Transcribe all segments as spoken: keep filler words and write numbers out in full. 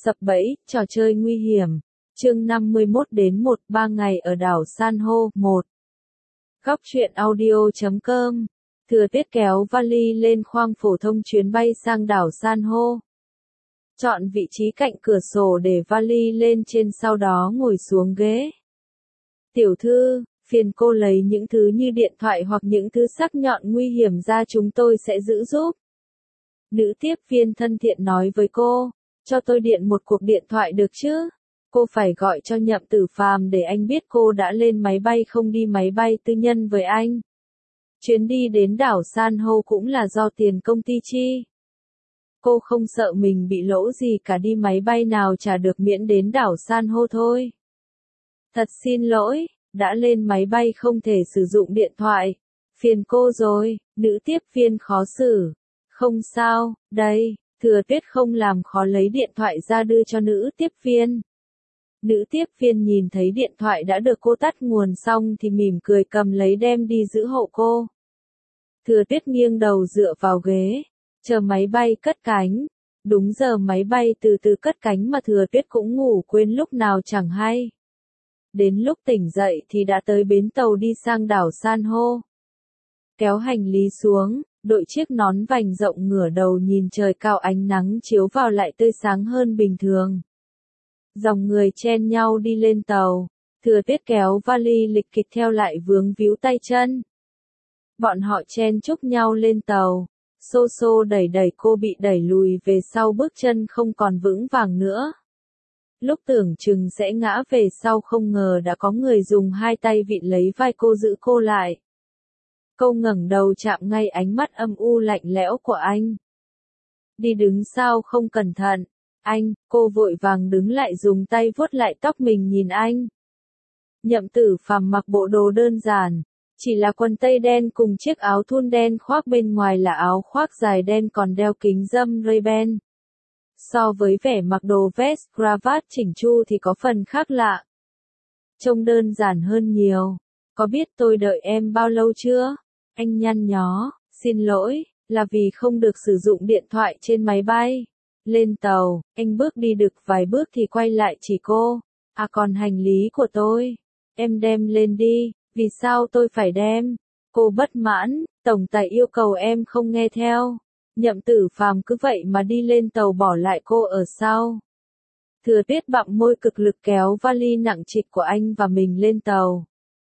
Sập bẫy, trò chơi nguy hiểm. Chương năm mươi mốt đến một ba ngày ở đảo San hô. một. Góc truyện audio chấm com. Thừa Tuyết kéo vali lên khoang phổ thông chuyến bay sang đảo San hô. Chọn vị trí cạnh cửa sổ để vali lên trên, sau đó ngồi xuống ghế. Tiểu thư, phiền cô lấy những thứ như điện thoại hoặc những thứ sắc nhọn nguy hiểm ra, chúng tôi sẽ giữ giúp. Nữ tiếp viên thân thiện nói với cô. Cho tôi điện một cuộc điện thoại được chứ? Cô phải gọi cho Nhậm Tử Phàm để anh biết cô đã lên máy bay, không đi máy bay tư nhân với anh. Chuyến đi đến đảo San hô cũng là do tiền công ty chi. Cô không sợ mình bị lỗ gì cả, đi máy bay nào chả được miễn đến đảo San hô thôi. Thật xin lỗi, đã lên máy bay không thể sử dụng điện thoại. Phiền cô rồi, nữ tiếp viên khó xử. Không sao, đây. Thừa Tuyết không làm khó lấy điện thoại ra đưa cho nữ tiếp viên. Nữ tiếp viên nhìn thấy điện thoại đã được cô tắt nguồn xong thì mỉm cười cầm lấy đem đi giữ hộ cô. Thừa Tuyết nghiêng đầu dựa vào ghế, chờ máy bay cất cánh. Đúng giờ máy bay từ từ cất cánh mà Thừa Tuyết cũng ngủ quên lúc nào chẳng hay. Đến lúc tỉnh dậy thì đã tới bến tàu đi sang đảo San hô. Kéo hành lý xuống. Đội chiếc nón vành rộng, ngửa đầu nhìn trời cao, ánh nắng chiếu vào lại tươi sáng hơn bình thường. Dòng người chen nhau đi lên tàu, Thừa Tuyết kéo vali lịch kịch theo lại vướng víu tay chân. Bọn họ chen chúc nhau lên tàu, xô xô đẩy đẩy, cô bị đẩy lùi về sau, bước chân không còn vững vàng nữa. Lúc tưởng chừng sẽ ngã về sau, không ngờ đã có người dùng hai tay vịn lấy vai cô, giữ cô lại. Cô ngẩng đầu chạm ngay ánh mắt âm u lạnh lẽo của anh. Đi đứng sao không cẩn thận, anh, cô vội vàng đứng lại dùng tay vuốt lại tóc mình nhìn anh. Nhậm Tử Phàm mặc bộ đồ đơn giản, chỉ là quần tây đen cùng chiếc áo thun đen, khoác bên ngoài là áo khoác dài đen, còn đeo kính râm Ray-Ban. So với vẻ mặc đồ vest, cravat chỉnh chu thì có phần khác lạ. Trông đơn giản hơn nhiều. Có biết tôi đợi em bao lâu chưa? Anh nhăn nhó, xin lỗi, là vì không được sử dụng điện thoại trên máy bay. Lên tàu, anh bước đi được vài bước thì quay lại chỉ cô. À còn hành lý của tôi, em đem lên đi. Vì sao tôi phải đem? Cô bất mãn, tổng tài yêu cầu em không nghe theo. Nhậm Tử Phàm cứ vậy mà đi lên tàu bỏ lại cô ở sau. Thừa Tuyết bặm môi cực lực kéo vali nặng trịch của anh và mình lên tàu.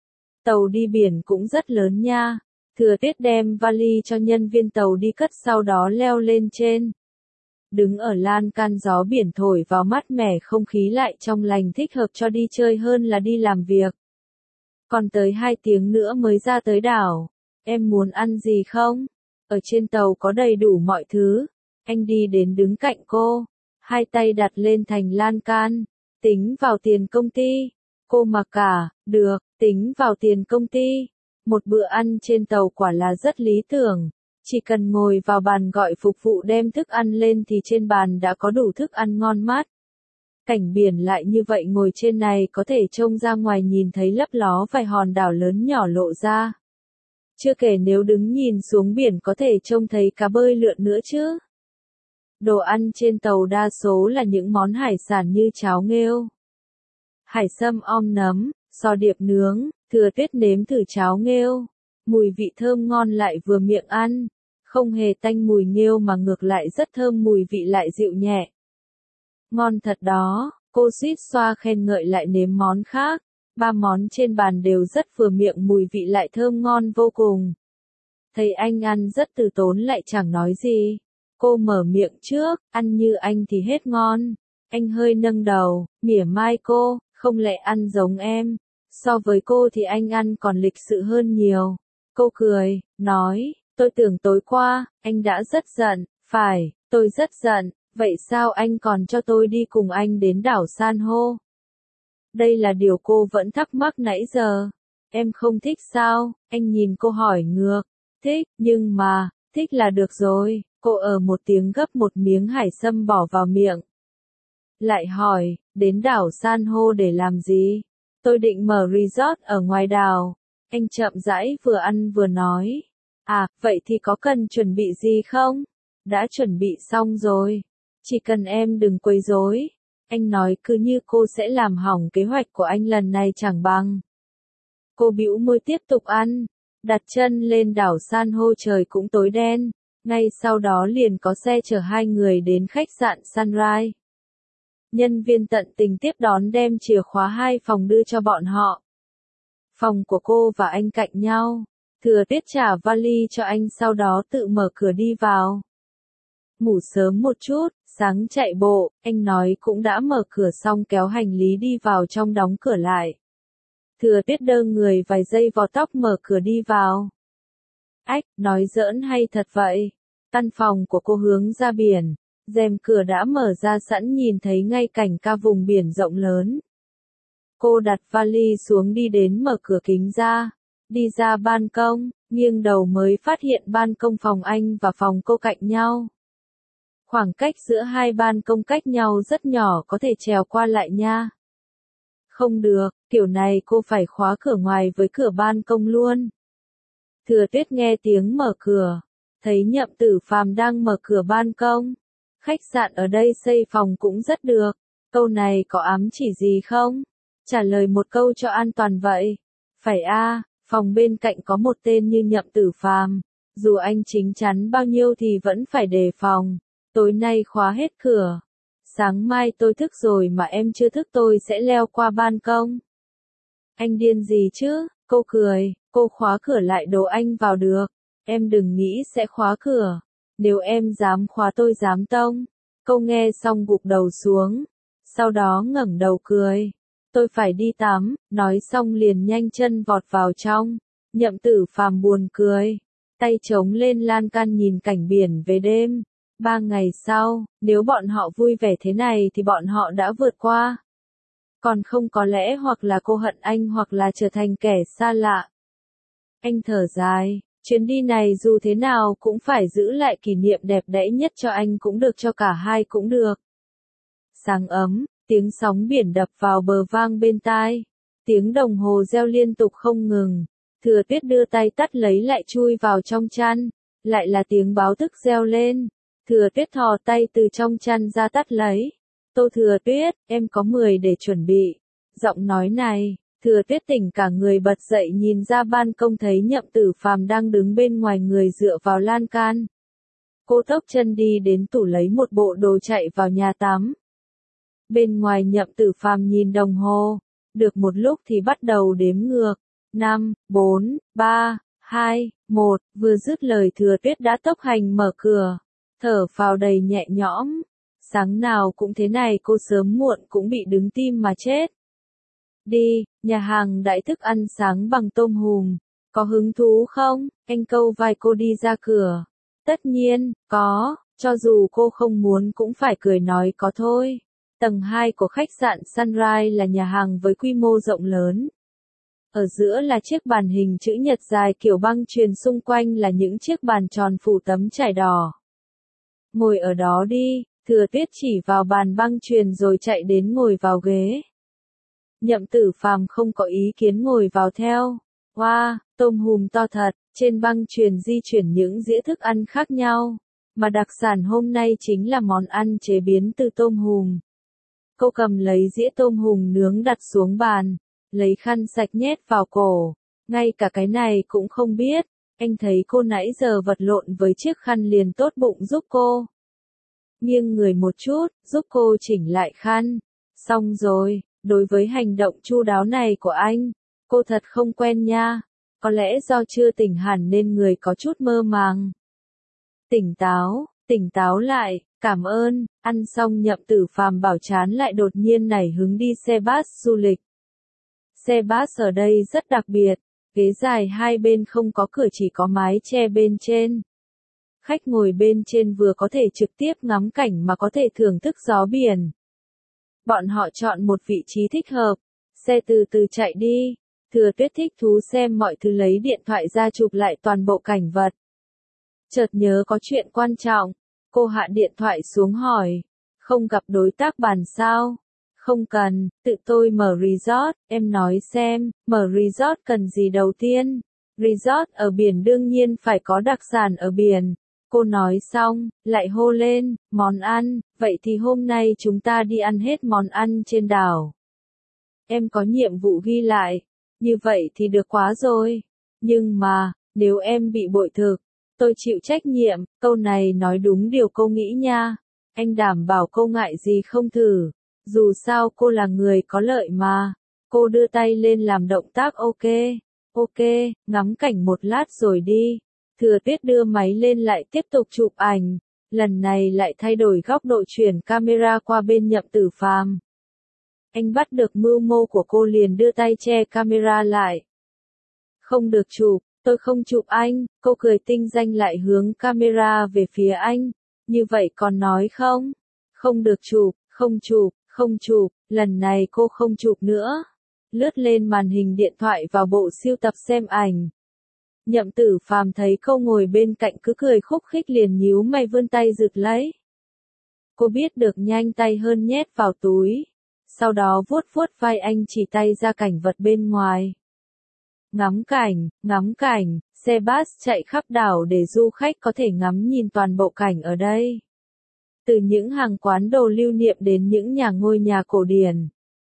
Tàu đi biển cũng rất lớn nha. Thừa Tuyết đem vali cho nhân viên tàu đi cất, sau đó leo lên trên. Đứng ở lan can, gió biển thổi vào mát mẻ, không khí lại trong lành, thích hợp cho đi chơi hơn là đi làm việc. Còn tới hai tiếng nữa mới ra tới đảo. Em muốn ăn gì không? Ở trên tàu có đầy đủ mọi thứ. Anh đi đến đứng cạnh cô, hai tay đặt lên thành lan can. Tính vào tiền công ty. Cô mặc cả, được, tính vào tiền công ty. Một bữa ăn trên tàu quả là rất lý tưởng. Chỉ cần ngồi vào bàn gọi phục vụ đem thức ăn lên thì trên bàn đã có đủ thức ăn ngon mát. Cảnh biển lại như vậy, ngồi trên này có thể trông ra ngoài nhìn thấy lấp ló vài hòn đảo lớn nhỏ lộ ra. Chưa kể nếu đứng nhìn xuống biển có thể trông thấy cá bơi lượn nữa chứ. Đồ ăn trên tàu đa số là những món hải sản như cháo nghêu, hải sâm om nấm, sò điệp nướng. Thừa Tuyết nếm thử cháo nghêu, mùi vị thơm ngon lại vừa miệng ăn, không hề tanh mùi nghêu mà ngược lại rất thơm, mùi vị lại dịu nhẹ. Ngon thật đó, cô suýt xoa khen ngợi lại nếm món khác, ba món trên bàn đều rất vừa miệng, mùi vị lại thơm ngon vô cùng. Thấy anh ăn rất từ tốn lại chẳng nói gì, cô mở miệng trước, ăn như anh thì hết ngon. Anh hơi nâng đầu, mỉa mai cô, không lẽ ăn giống em. So với cô thì anh ăn còn lịch sự hơn nhiều. Cô cười, nói, tôi tưởng tối qua, anh đã rất giận. Phải, tôi rất giận, vậy sao anh còn cho tôi đi cùng anh đến đảo San hô? Đây là điều cô vẫn thắc mắc nãy giờ. Em không thích sao? Anh nhìn cô hỏi ngược. Thích, nhưng mà, thích là được rồi. Cô ở một tiếng gấp một miếng hải sâm bỏ vào miệng. Lại hỏi, đến đảo San hô để làm gì? Tôi định mở resort ở ngoài đảo. Anh chậm rãi vừa ăn vừa nói. À, vậy thì có cần chuẩn bị gì không? Đã chuẩn bị xong rồi. Chỉ cần em đừng quấy rối, Anh nói cứ như cô sẽ làm hỏng kế hoạch của anh lần này chẳng bằng. Cô bĩu môi tiếp tục ăn, đặt chân lên đảo san hô trời cũng tối đen, ngay sau đó liền có xe chở hai người đến khách sạn Sunrise. Nhân viên tận tình tiếp đón đem chìa khóa hai phòng đưa cho bọn họ. Phòng của cô và anh cạnh nhau, Thừa Tuyết trả vali cho anh sau đó tự mở cửa đi vào. Ngủ sớm một chút, sáng chạy bộ, anh nói cũng đã mở cửa xong kéo hành lý đi vào trong đóng cửa lại. Thừa Tuyết đơ người vài giây vò tóc mở cửa đi vào. Ách, nói giỡn hay thật vậy? Căn phòng của cô hướng ra biển, rèm cửa đã mở ra sẵn nhìn thấy ngay cảnh ca vùng biển rộng lớn. Cô đặt vali xuống đi đến mở cửa kính ra, đi ra ban công, nghiêng đầu mới phát hiện ban công phòng anh và phòng cô cạnh nhau. Khoảng cách giữa hai ban công cách nhau rất nhỏ có thể trèo qua lại nha. Không được, kiểu này cô phải khóa cửa ngoài với cửa ban công luôn. Thừa Tuyết nghe tiếng mở cửa, thấy Nhậm Tử Phàm đang mở cửa ban công. Khách sạn ở đây xây phòng cũng rất được. Câu này có ám chỉ gì không? Trả lời một câu cho an toàn vậy. Phải a, phòng bên cạnh có một tên như Nhậm Tử Phàm, dù anh chính chắn bao nhiêu thì vẫn phải đề phòng. Tối nay khóa hết cửa. Sáng mai tôi thức rồi mà em chưa thức tôi sẽ leo qua ban công. Anh điên gì chứ? Cô cười, cô khóa cửa lại đồ anh vào được. Em đừng nghĩ sẽ khóa cửa. Nếu em dám khóa tôi dám tông. Cô nghe xong gục đầu xuống. Sau đó ngẩng đầu cười. Tôi phải đi tắm, nói xong liền nhanh chân vọt vào trong. Nhậm Tử Phàm buồn cười. Tay chống lên lan can nhìn cảnh biển về đêm. Ba ngày sau, nếu bọn họ vui vẻ thế này thì bọn họ đã vượt qua. Còn không có lẽ hoặc là cô hận anh hoặc là trở thành kẻ xa lạ. Anh thở dài, chuyến đi này dù thế nào cũng phải giữ lại kỷ niệm đẹp đẽ nhất cho anh cũng được cho cả hai cũng được. Sáng ấm, tiếng sóng biển đập vào bờ vang bên tai, tiếng đồng hồ reo liên tục không ngừng. Thừa Tuyết đưa tay tắt lấy lại chui vào trong chăn, lại là tiếng báo thức reo lên. Thừa Tuyết thò tay từ trong chăn ra tắt lấy. Tô Thừa Tuyết, em có mười để chuẩn bị. Giọng nói này, Thừa Tuyết tỉnh cả người bật dậy nhìn ra ban công thấy Nhậm Tử Phàm đang đứng bên ngoài người dựa vào lan can. Cô tốc chân đi đến tủ lấy một bộ đồ chạy vào nhà tắm. Bên ngoài Nhậm Tử Phàm nhìn đồng hồ, được một lúc thì bắt đầu đếm ngược. năm, bốn, ba, hai, một, vừa dứt lời Thừa Tuyết đã tốc hành mở cửa. Thở phào đầy nhẹ nhõm. Sáng nào cũng thế này cô sớm muộn cũng bị đứng tim mà chết. Đi, nhà hàng đãi thức ăn sáng bằng tôm hùm. Có hứng thú không? Anh câu vai cô đi ra cửa. Tất nhiên, có, cho dù cô không muốn cũng phải cười nói có thôi. Tầng hai của khách sạn Sunrise là nhà hàng với quy mô rộng lớn. Ở giữa là chiếc bàn hình chữ nhật dài kiểu băng chuyền, xung quanh là những chiếc bàn tròn phủ tấm trải đỏ. Ngồi ở đó đi, Thừa Tuyết chỉ vào bàn băng chuyền rồi chạy đến ngồi vào ghế. Nhậm Tử Phàm không có ý kiến ngồi vào theo. Wow, tôm hùm to thật, trên băng chuyền di chuyển những dĩa thức ăn khác nhau. Mà đặc sản hôm nay chính là món ăn chế biến từ tôm hùm. Cô cầm lấy dĩa tôm hùm nướng đặt xuống bàn, lấy khăn sạch nhét vào cổ. Ngay cả cái này cũng không biết. Anh thấy cô nãy giờ vật lộn với chiếc khăn liền tốt bụng giúp cô. Nghiêng người một chút, giúp cô chỉnh lại khăn. Xong rồi, đối với hành động chu đáo này của anh, cô thật không quen nha. Có lẽ do chưa tỉnh hẳn nên người có chút mơ màng. Tỉnh táo, tỉnh táo lại, cảm ơn. Ăn xong Nhậm Tử Phàm bảo chán lại đột nhiên nảy hứng đi xe bus du lịch. Xe bus ở đây rất đặc biệt. Ghế dài hai bên không có cửa, chỉ có mái che bên trên. Khách ngồi bên trên vừa có thể trực tiếp ngắm cảnh mà có thể thưởng thức gió biển. Bọn họ chọn một vị trí thích hợp. Xe từ từ chạy đi. Thừa Tuyết thích thú xem mọi thứ, lấy điện thoại ra chụp lại toàn bộ cảnh vật. Chợt nhớ có chuyện quan trọng. Cô hạ điện thoại xuống hỏi. Không gặp đối tác bàn sao? Không cần, tự tôi mở resort. Em nói xem, mở resort cần gì đầu tiên? Resort ở biển đương nhiên phải có đặc sản ở biển. Cô nói xong, lại hô lên, món ăn, vậy thì hôm nay chúng ta đi ăn hết món ăn trên đảo. Em có nhiệm vụ ghi lại, như vậy thì được quá rồi. Nhưng mà, nếu em bị bội thực, tôi chịu trách nhiệm, câu này nói đúng điều cô nghĩ nha. Anh đảm bảo cô ngại gì không thử, dù sao cô là người có lợi mà. Cô đưa tay lên làm động tác ok, ok, ngắm cảnh một lát rồi đi. Thừa Tuyết đưa máy lên lại tiếp tục chụp ảnh, lần này lại thay đổi góc độ chuyển camera qua bên Nhậm Tử Phàm. Anh bắt được mưu mô của cô liền đưa tay che camera lại. Không được chụp, tôi không chụp anh, cô cười tinh danh lại hướng camera về phía anh. Như vậy còn nói không? Không được chụp, không chụp, không chụp, lần này cô không chụp nữa. Lướt lên màn hình điện thoại vào bộ siêu tập xem ảnh. Nhậm Tử Phàm thấy cô ngồi bên cạnh cứ cười khúc khích liền nhíu mày vươn tay giựt lấy. Cô biết được nhanh tay hơn nhét vào túi. Sau đó vuốt vuốt vai anh chỉ tay ra cảnh vật bên ngoài. Ngắm cảnh, ngắm cảnh, xe bus chạy khắp đảo để du khách có thể ngắm nhìn toàn bộ cảnh ở đây. Từ những hàng quán đồ lưu niệm đến những nhà ngôi nhà cổ điển.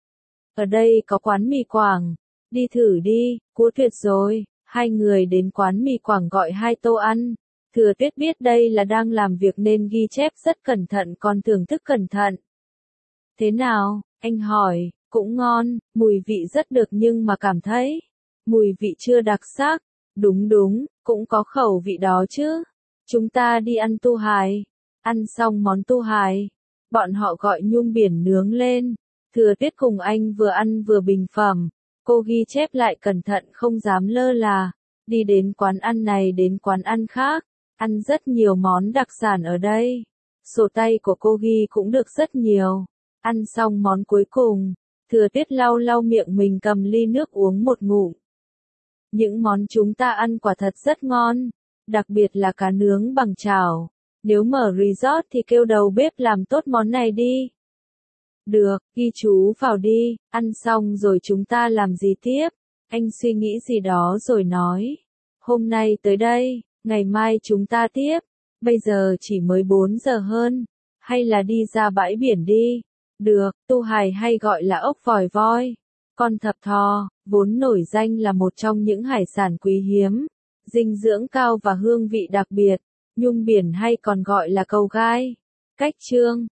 Ở đây có quán mì Quảng, đi thử đi, cua tuyệt rồi. Hai người đến quán mì Quảng gọi hai tô ăn. Thừa Tuyết biết đây là đang làm việc nên ghi chép rất cẩn thận còn thưởng thức cẩn thận. Thế nào, anh hỏi, cũng ngon, mùi vị rất được nhưng mà cảm thấy, mùi vị chưa đặc sắc. Đúng đúng, cũng có khẩu vị đó chứ. Chúng ta đi ăn tu hài. Ăn xong món tu hài, bọn họ gọi nhum biển nướng lên. Thừa Tuyết cùng anh vừa ăn vừa bình phẩm. Cô ghi chép lại cẩn thận không dám lơ là. Đi đến quán ăn này đến quán ăn khác. Ăn rất nhiều món đặc sản ở đây. Sổ tay của cô ghi cũng được rất nhiều. Ăn xong món cuối cùng, Thừa Tuyết lau lau miệng mình cầm ly nước uống một ngụm. Những món chúng ta ăn quả thật rất ngon. Đặc biệt là cá nướng bằng chảo. Nếu mở resort thì kêu đầu bếp làm tốt món này đi. Được, ghi chú vào đi, ăn xong rồi chúng ta làm gì tiếp? Anh suy nghĩ gì đó rồi nói. Hôm nay tới đây, ngày mai chúng ta tiếp. Bây giờ chỉ mới bốn giờ hơn. Hay là đi ra bãi biển đi. Được, tu hài hay gọi là ốc vòi voi. Con thập thò, vốn nổi danh là một trong những hải sản quý hiếm. Dinh dưỡng cao và hương vị đặc biệt. Nhum biển hay còn gọi là cầu gai. Cách chương